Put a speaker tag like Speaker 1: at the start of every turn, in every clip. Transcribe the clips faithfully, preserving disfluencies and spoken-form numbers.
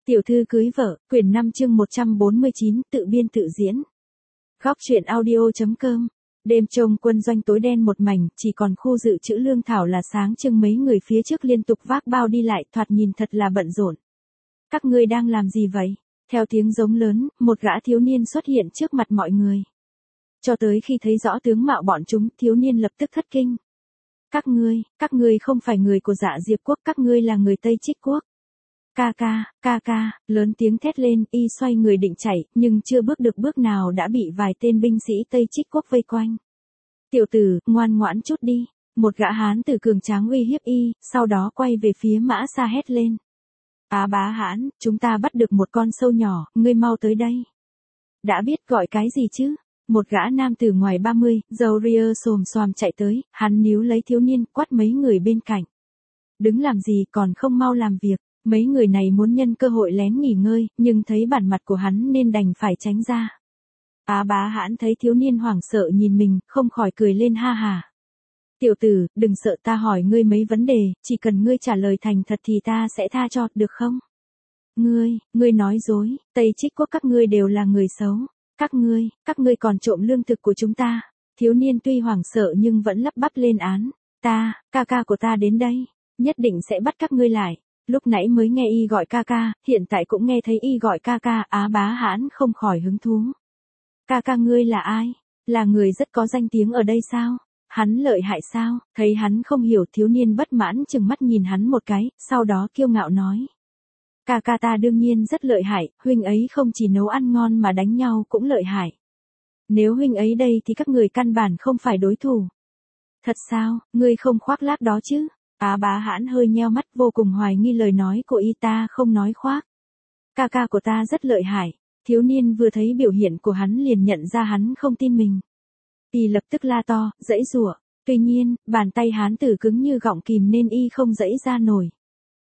Speaker 1: Tiểu thư cưới vợ, quyển năm chương một trăm bốn mươi chín, tự biên tự diễn. Góc truyện audio.com. Đêm trông quân doanh tối đen một mảnh, chỉ còn khu dự trữ lương thảo là sáng trưng, mấy người phía trước liên tục vác bao đi lại, thoạt nhìn thật là bận rộn. Các ngươi đang làm gì vậy? Theo tiếng giống lớn, một gã thiếu niên xuất hiện trước mặt mọi người. Cho tới khi thấy rõ tướng mạo bọn chúng, thiếu niên lập tức thất kinh. Các ngươi, các ngươi không phải người của Dạ Diệp quốc, các ngươi là người Tây Trích quốc. Ca ca, ca ca, lớn tiếng thét lên, y xoay người định chạy, nhưng chưa bước được bước nào đã bị vài tên binh sĩ Tây Trích quốc vây quanh. Tiểu tử, ngoan ngoãn chút đi, một gã hán tử cường tráng uy hiếp y, sau đó quay về phía Mã Sa hét lên. Á bá hãn, chúng ta bắt được một con sâu nhỏ, ngươi mau tới đây. Đã biết gọi cái gì chứ? Một gã nam tử ngoài ba mươi, râu ria xồm xoàm chạy tới, hắn níu lấy thiếu niên, quát mấy người bên cạnh. Đứng làm gì còn không mau làm việc. Mấy người này muốn nhân cơ hội lén nghỉ ngơi, nhưng thấy bản mặt của hắn nên đành phải tránh ra. Á bá hãn thấy thiếu niên hoảng sợ nhìn mình, không khỏi cười lên ha hà. Tiểu tử, đừng sợ, ta hỏi ngươi mấy vấn đề, chỉ cần ngươi trả lời thành thật thì ta sẽ tha cho, được không? Ngươi, ngươi nói dối, Tây Trích quốc các ngươi đều là người xấu. Các ngươi, các ngươi còn trộm lương thực của chúng ta. Thiếu niên tuy hoảng sợ nhưng vẫn lắp bắp lên án. Ta, ca ca của ta đến đây, nhất định sẽ bắt các ngươi lại. Lúc nãy mới nghe y gọi ca ca, hiện tại cũng nghe thấy y gọi ca ca, Á bá hãn không khỏi hứng thú. Ca ca ngươi là ai? Là người rất có danh tiếng ở đây sao? Hắn lợi hại sao? Thấy hắn không hiểu, thiếu niên bất mãn chừng mắt nhìn hắn một cái, sau đó kiêu ngạo nói. Ca ca ta đương nhiên rất lợi hại, huynh ấy không chỉ nấu ăn ngon mà đánh nhau cũng lợi hại. Nếu huynh ấy đây thì các người căn bản không phải đối thủ. Thật sao, ngươi không khoác lác đó chứ? Á bá hãn hơi nheo mắt, vô cùng hoài nghi lời nói của y, ta không nói khoác. Ca ca của ta rất lợi hại. Thiếu niên vừa thấy biểu hiện của hắn liền nhận ra hắn không tin mình. Y lập tức la to, giãy giụa. Tuy nhiên, bàn tay hán tử cứng như gọng kìm nên y không giãy ra nổi.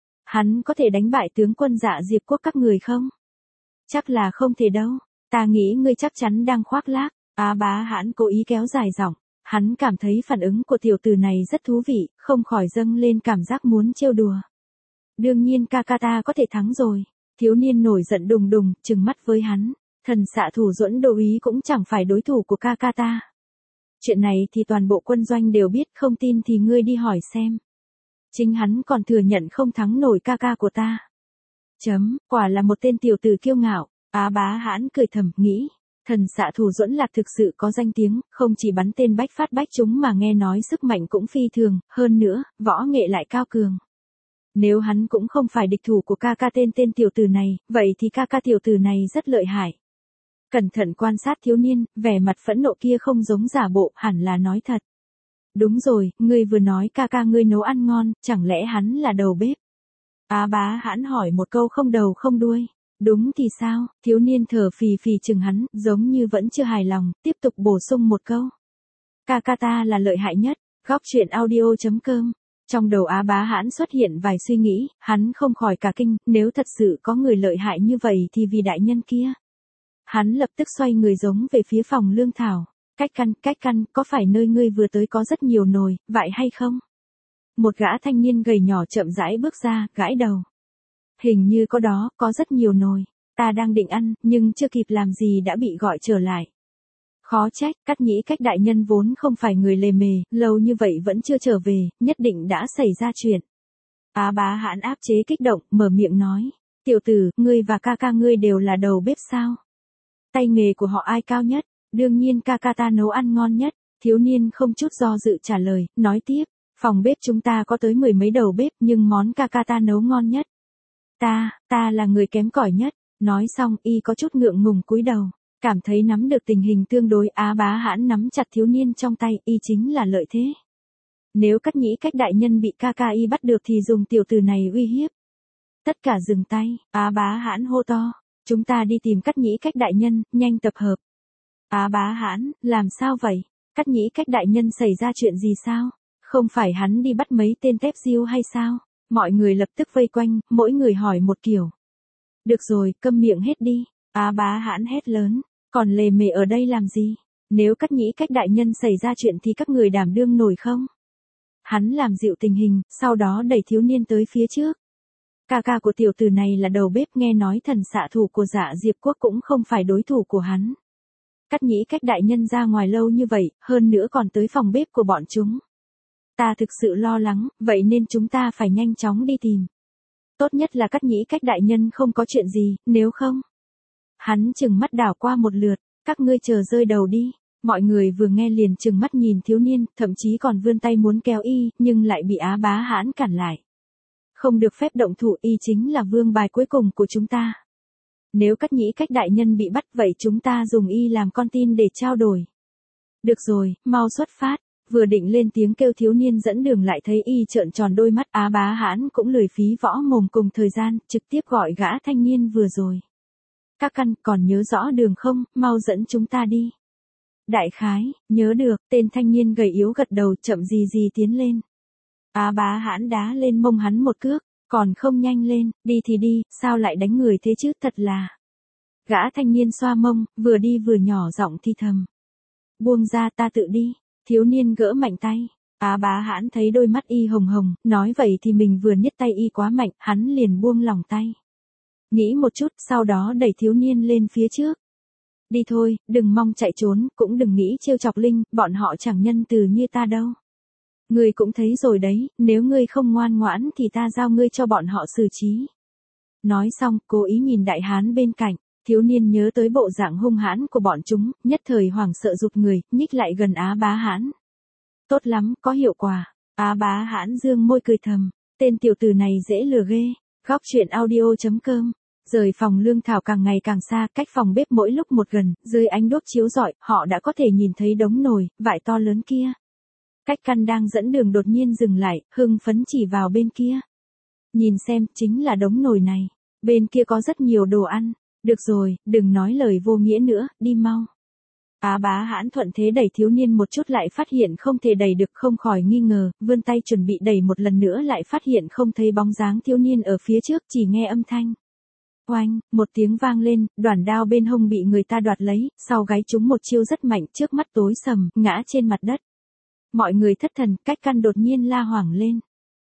Speaker 1: Hắn có thể đánh bại tướng quân Dạ Diệp quốc các người không? Chắc là không thể đâu. Ta nghĩ ngươi chắc chắn đang khoác lác. Á bá hãn cố ý kéo dài giọng. Hắn cảm thấy phản ứng của tiểu tử này rất thú vị, không khỏi dâng lên cảm giác muốn trêu đùa. Đương nhiên ca ca ta có thể thắng rồi. Thiếu niên nổi giận đùng đùng, trừng mắt với hắn. Thần xạ thủ Duẫn Đô úy cũng chẳng phải đối thủ của ca ca ta. Chuyện này thì toàn bộ quân doanh đều biết, không tin thì ngươi đi hỏi xem. Chính hắn còn thừa nhận không thắng nổi ca ca của ta. Chấm, quả là một tên tiểu tử kiêu ngạo. Á bá hãn cười thầm, nghĩ. Thần xạ thủ Duẫn Lạc thực sự có danh tiếng, không chỉ bắn tên bách phát bách trúng mà nghe nói sức mạnh cũng phi thường, hơn nữa, võ nghệ lại cao cường. Nếu hắn cũng không phải địch thủ của ca ca tên tên tiểu tử này, vậy thì ca ca tiểu tử này rất lợi hại. Cẩn thận quan sát thiếu niên, vẻ mặt phẫn nộ kia không giống giả bộ, hẳn là nói thật. Đúng rồi, ngươi vừa nói ca ca ngươi nấu ăn ngon, chẳng lẽ hắn là đầu bếp? Á bá hãn hỏi một câu không đầu không đuôi. Đúng thì sao? Thiếu niên thở phì phì chừng hắn, giống như vẫn chưa hài lòng, tiếp tục bổ sung một câu. Ca ca ta là lợi hại nhất. Góc truyện audio.com. Trong đầu Á bá hãn xuất hiện vài suy nghĩ, hắn không khỏi cả kinh, nếu thật sự có người lợi hại như vậy thì vì đại nhân kia. Hắn lập tức xoay người giống về phía phòng lương thảo. Cách căn, cách căn, có phải nơi ngươi vừa tới có rất nhiều nồi, vậy hay không? Một gã thanh niên gầy nhỏ chậm rãi bước ra, gãi đầu. Hình như có đó, có rất nhiều nồi. Ta đang định ăn, nhưng chưa kịp làm gì đã bị gọi trở lại. Khó trách, Cát Nhĩ Cách đại nhân vốn không phải người lề mề, lâu như vậy vẫn chưa trở về, nhất định đã xảy ra chuyện. Á bá hãn áp chế kích động, mở miệng nói. Tiểu tử, ngươi và ca ca ngươi đều là đầu bếp sao? Tay nghề của họ ai cao nhất? Đương nhiên ca ca ta nấu ăn ngon nhất. Thiếu niên không chút do dự trả lời, nói tiếp. Phòng bếp chúng ta có tới mười mấy đầu bếp, nhưng món ca ca ta nấu ngon nhất. Ta, ta là người kém cỏi nhất. Nói xong, y có chút ngượng ngùng cúi đầu. Cảm thấy nắm được tình hình tương đối, Á bá hãn nắm chặt thiếu niên trong tay, y chính là lợi thế. Nếu Cát Nhĩ Cách đại nhân bị ca ca y bắt được thì dùng tiểu tử này uy hiếp. Tất cả dừng tay, Á bá hãn hô to. Chúng ta đi tìm Cát Nhĩ Cách đại nhân, nhanh tập hợp. Á bá hãn, làm sao vậy? Cát Nhĩ Cách đại nhân xảy ra chuyện gì sao? Không phải hắn đi bắt mấy tên tép diêu hay sao? Mọi người lập tức vây quanh, mỗi người hỏi một kiểu. Được rồi, câm miệng hết đi. Á bá hãn hét lớn. Còn lề mề ở đây làm gì? Nếu Cát Nhĩ Cách đại nhân xảy ra chuyện thì các người đảm đương nổi không? Hắn làm dịu tình hình, sau đó đẩy thiếu niên tới phía trước. Ca ca của tiểu tử này là đầu bếp, nghe nói thần xạ thủ của Dạ Diệp Quốc cũng không phải đối thủ của hắn. Cắt Nhĩ Cách đại nhân ra ngoài lâu như vậy, hơn nữa còn tới phòng bếp của bọn chúng. Ta thực sự lo lắng, vậy nên chúng ta phải nhanh chóng đi tìm. Tốt nhất là Cắt Nhĩ Cách đại nhân không có chuyện gì, nếu không. Hắn chừng mắt đảo qua một lượt, các ngươi chờ rơi đầu đi. Mọi người vừa nghe liền chừng mắt nhìn thiếu niên, thậm chí còn vươn tay muốn kéo y, nhưng lại bị Á Bá Hãn cản lại. Không được phép động thủ, y chính là vương bài cuối cùng của chúng ta. Nếu Cắt Nhĩ Cách đại nhân bị bắt vậy chúng ta dùng y làm con tin để trao đổi. Được rồi, mau xuất phát. Vừa định lên tiếng kêu thiếu niên dẫn đường lại thấy y trợn tròn đôi mắt. Á Bá Hãn cũng lười phí võ mồm cùng thời gian, trực tiếp gọi gã thanh niên vừa rồi. Các căn, còn nhớ rõ đường không, mau dẫn chúng ta đi. Đại khái, nhớ được, tên thanh niên gầy yếu gật đầu, chậm gì gì tiến lên. Á Bá Hãn đá lên mông hắn một cước, còn không nhanh lên, đi thì đi, sao lại đánh người thế chứ, thật là. Gã thanh niên xoa mông, vừa đi vừa nhỏ giọng thì thầm. Buông ra, ta tự đi. Thiếu niên gỡ mạnh tay. Á Bá Hãn thấy đôi mắt y hồng hồng, nói vậy thì mình vừa nhấc tay y quá mạnh, hắn liền buông lòng tay. Nghĩ một chút, sau đó đẩy thiếu niên lên phía trước. Đi thôi, đừng mong chạy trốn, cũng đừng nghĩ trêu chọc Linh, bọn họ chẳng nhân từ như ta đâu. Ngươi cũng thấy rồi đấy, nếu ngươi không ngoan ngoãn thì ta giao ngươi cho bọn họ xử trí. Nói xong, cố ý nhìn đại hán bên cạnh, thiếu niên nhớ tới bộ dạng hung hãn của bọn chúng, nhất thời hoảng sợ rụt người, nhích lại gần Á Bá Hãn. Tốt lắm, có hiệu quả. Á Bá Hãn dương môi cười thầm, tên tiểu tử này dễ lừa ghê. Góc truyện audio chấm com. Rời phòng lương thảo càng ngày càng xa, cách phòng bếp mỗi lúc một gần, dưới ánh đuốc chiếu rọi, họ đã có thể nhìn thấy đống nồi, vải to lớn kia. Cách căn đang dẫn đường đột nhiên dừng lại, hưng phấn chỉ vào bên kia. Nhìn xem, chính là đống nồi này. Bên kia có rất nhiều đồ ăn. Được rồi, đừng nói lời vô nghĩa nữa, đi mau. Á Bá Hãn thuận thế đẩy thiếu niên một chút lại phát hiện không thể đẩy được, không khỏi nghi ngờ, vươn tay chuẩn bị đẩy một lần nữa lại phát hiện không thấy bóng dáng thiếu niên ở phía trước, chỉ nghe âm thanh. Oanh, một tiếng vang lên, đoản đao bên hông bị người ta đoạt lấy, sau gáy chúng một chiêu rất mạnh, trước mắt tối sầm, ngã trên mặt đất. Mọi người thất thần, Cách Căn đột nhiên la hoảng lên.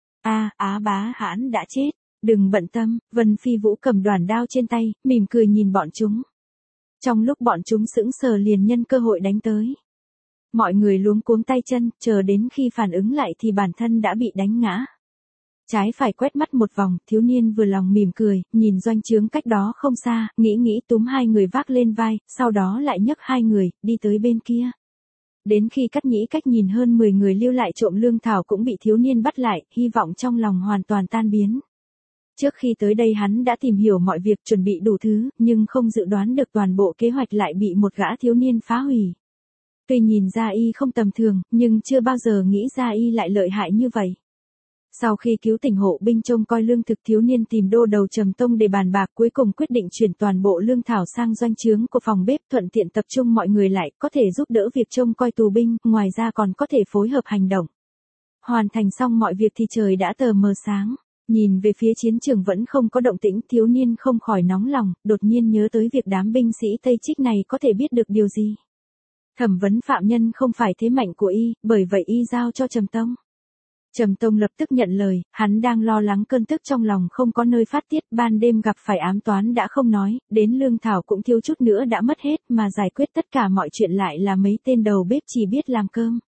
Speaker 1: A, Á Bá Hãn đã chết. Đừng bận tâm, Vân Phi Vũ cầm đoản đao trên tay, mỉm cười nhìn bọn chúng. Trong lúc bọn chúng sững sờ liền nhân cơ hội đánh tới. Mọi người luống cuống tay chân, chờ đến khi phản ứng lại thì bản thân đã bị đánh ngã. Trái phải quét mắt một vòng, thiếu niên vừa lòng mỉm cười, nhìn doanh trướng cách đó không xa, nghĩ nghĩ túm hai người vác lên vai, sau đó lại nhấc hai người, đi tới bên kia. Đến khi Cắt Nhĩ Cách nhìn hơn mười người lưu lại trộm lương thảo cũng bị thiếu niên bắt lại, hy vọng trong lòng hoàn toàn tan biến. Trước khi tới đây hắn đã tìm hiểu mọi việc, chuẩn bị đủ thứ, nhưng không dự đoán được toàn bộ kế hoạch lại bị một gã thiếu niên phá hủy. Tuy nhìn ra y không tầm thường, nhưng chưa bao giờ nghĩ ra y lại lợi hại như vậy. Sau khi cứu tỉnh hộ binh trông coi lương thực, thiếu niên tìm đô đầu Trầm Tông để bàn bạc, cuối cùng quyết định chuyển toàn bộ lương thảo sang doanh trướng của phòng bếp, thuận tiện tập trung mọi người lại, có thể giúp đỡ việc trông coi tù binh, ngoài ra còn có thể phối hợp hành động. Hoàn thành xong mọi việc thì trời đã tờ mờ sáng. Nhìn về phía chiến trường vẫn không có động tĩnh, thiếu niên không khỏi nóng lòng, đột nhiên nhớ tới việc đám binh sĩ Tây Trích này có thể biết được điều gì. Thẩm vấn phạm nhân không phải thế mạnh của y, bởi vậy y giao cho Trầm Tông. Trầm Tông lập tức nhận lời, hắn đang lo lắng cơn tức trong lòng không có nơi phát tiết, ban đêm gặp phải ám toán đã không nói, đến lương thảo cũng thiếu chút nữa đã mất hết, mà giải quyết tất cả mọi chuyện lại là mấy tên đầu bếp chỉ biết làm cơm.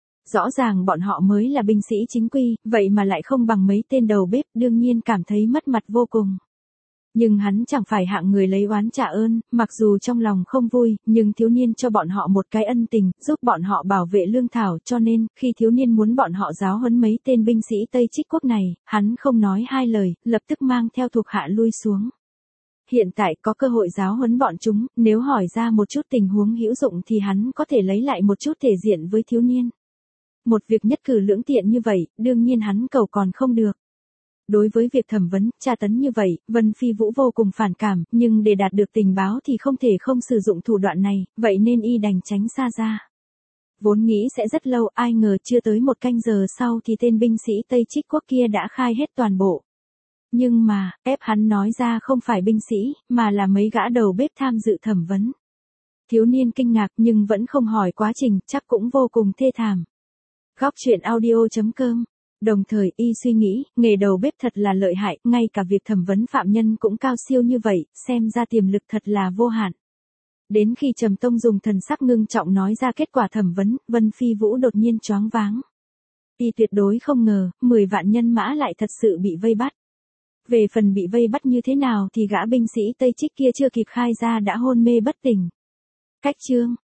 Speaker 1: Rõ ràng bọn họ mới là binh sĩ chính quy, vậy mà lại không bằng mấy tên đầu bếp, đương nhiên cảm thấy mất mặt vô cùng. Nhưng hắn chẳng phải hạng người lấy oán trả ơn, mặc dù trong lòng không vui, nhưng thiếu niên cho bọn họ một cái ân tình, giúp bọn họ bảo vệ lương thảo, cho nên, khi thiếu niên muốn bọn họ giáo huấn mấy tên binh sĩ Tây Trích Quốc này, hắn không nói hai lời, lập tức mang theo thuộc hạ lui xuống. Hiện tại có cơ hội giáo huấn bọn chúng, nếu hỏi ra một chút tình huống hữu dụng thì hắn có thể lấy lại một chút thể diện với thiếu niên. Một việc nhất cử lưỡng tiện như vậy, đương nhiên hắn cầu còn không được. Đối với việc thẩm vấn, tra tấn như vậy, Vân Phi Vũ vô cùng phản cảm, nhưng để đạt được tình báo thì không thể không sử dụng thủ đoạn này, vậy nên y đành tránh xa ra. Vốn nghĩ sẽ rất lâu, ai ngờ chưa tới một canh giờ sau thì tên binh sĩ Tây Trích Quốc kia đã khai hết toàn bộ. Nhưng mà, ép hắn nói ra không phải binh sĩ, mà là mấy gã đầu bếp tham dự thẩm vấn. Thiếu niên kinh ngạc nhưng vẫn không hỏi quá trình, chắc cũng vô cùng thê thảm. Góc truyện audio chấm com Đồng thời, y suy nghĩ, nghề đầu bếp thật là lợi hại, ngay cả việc thẩm vấn phạm nhân cũng cao siêu như vậy, xem ra tiềm lực thật là vô hạn. Đến khi Trầm Tông dùng thần sắc ngưng trọng nói ra kết quả thẩm vấn, Vân Phi Vũ đột nhiên choáng váng. Y tuyệt đối không ngờ, mười vạn nhân mã lại thật sự bị vây bắt. Về phần bị vây bắt như thế nào thì gã binh sĩ Tây Trích kia chưa kịp khai ra đã hôn mê bất tỉnh. Cách chương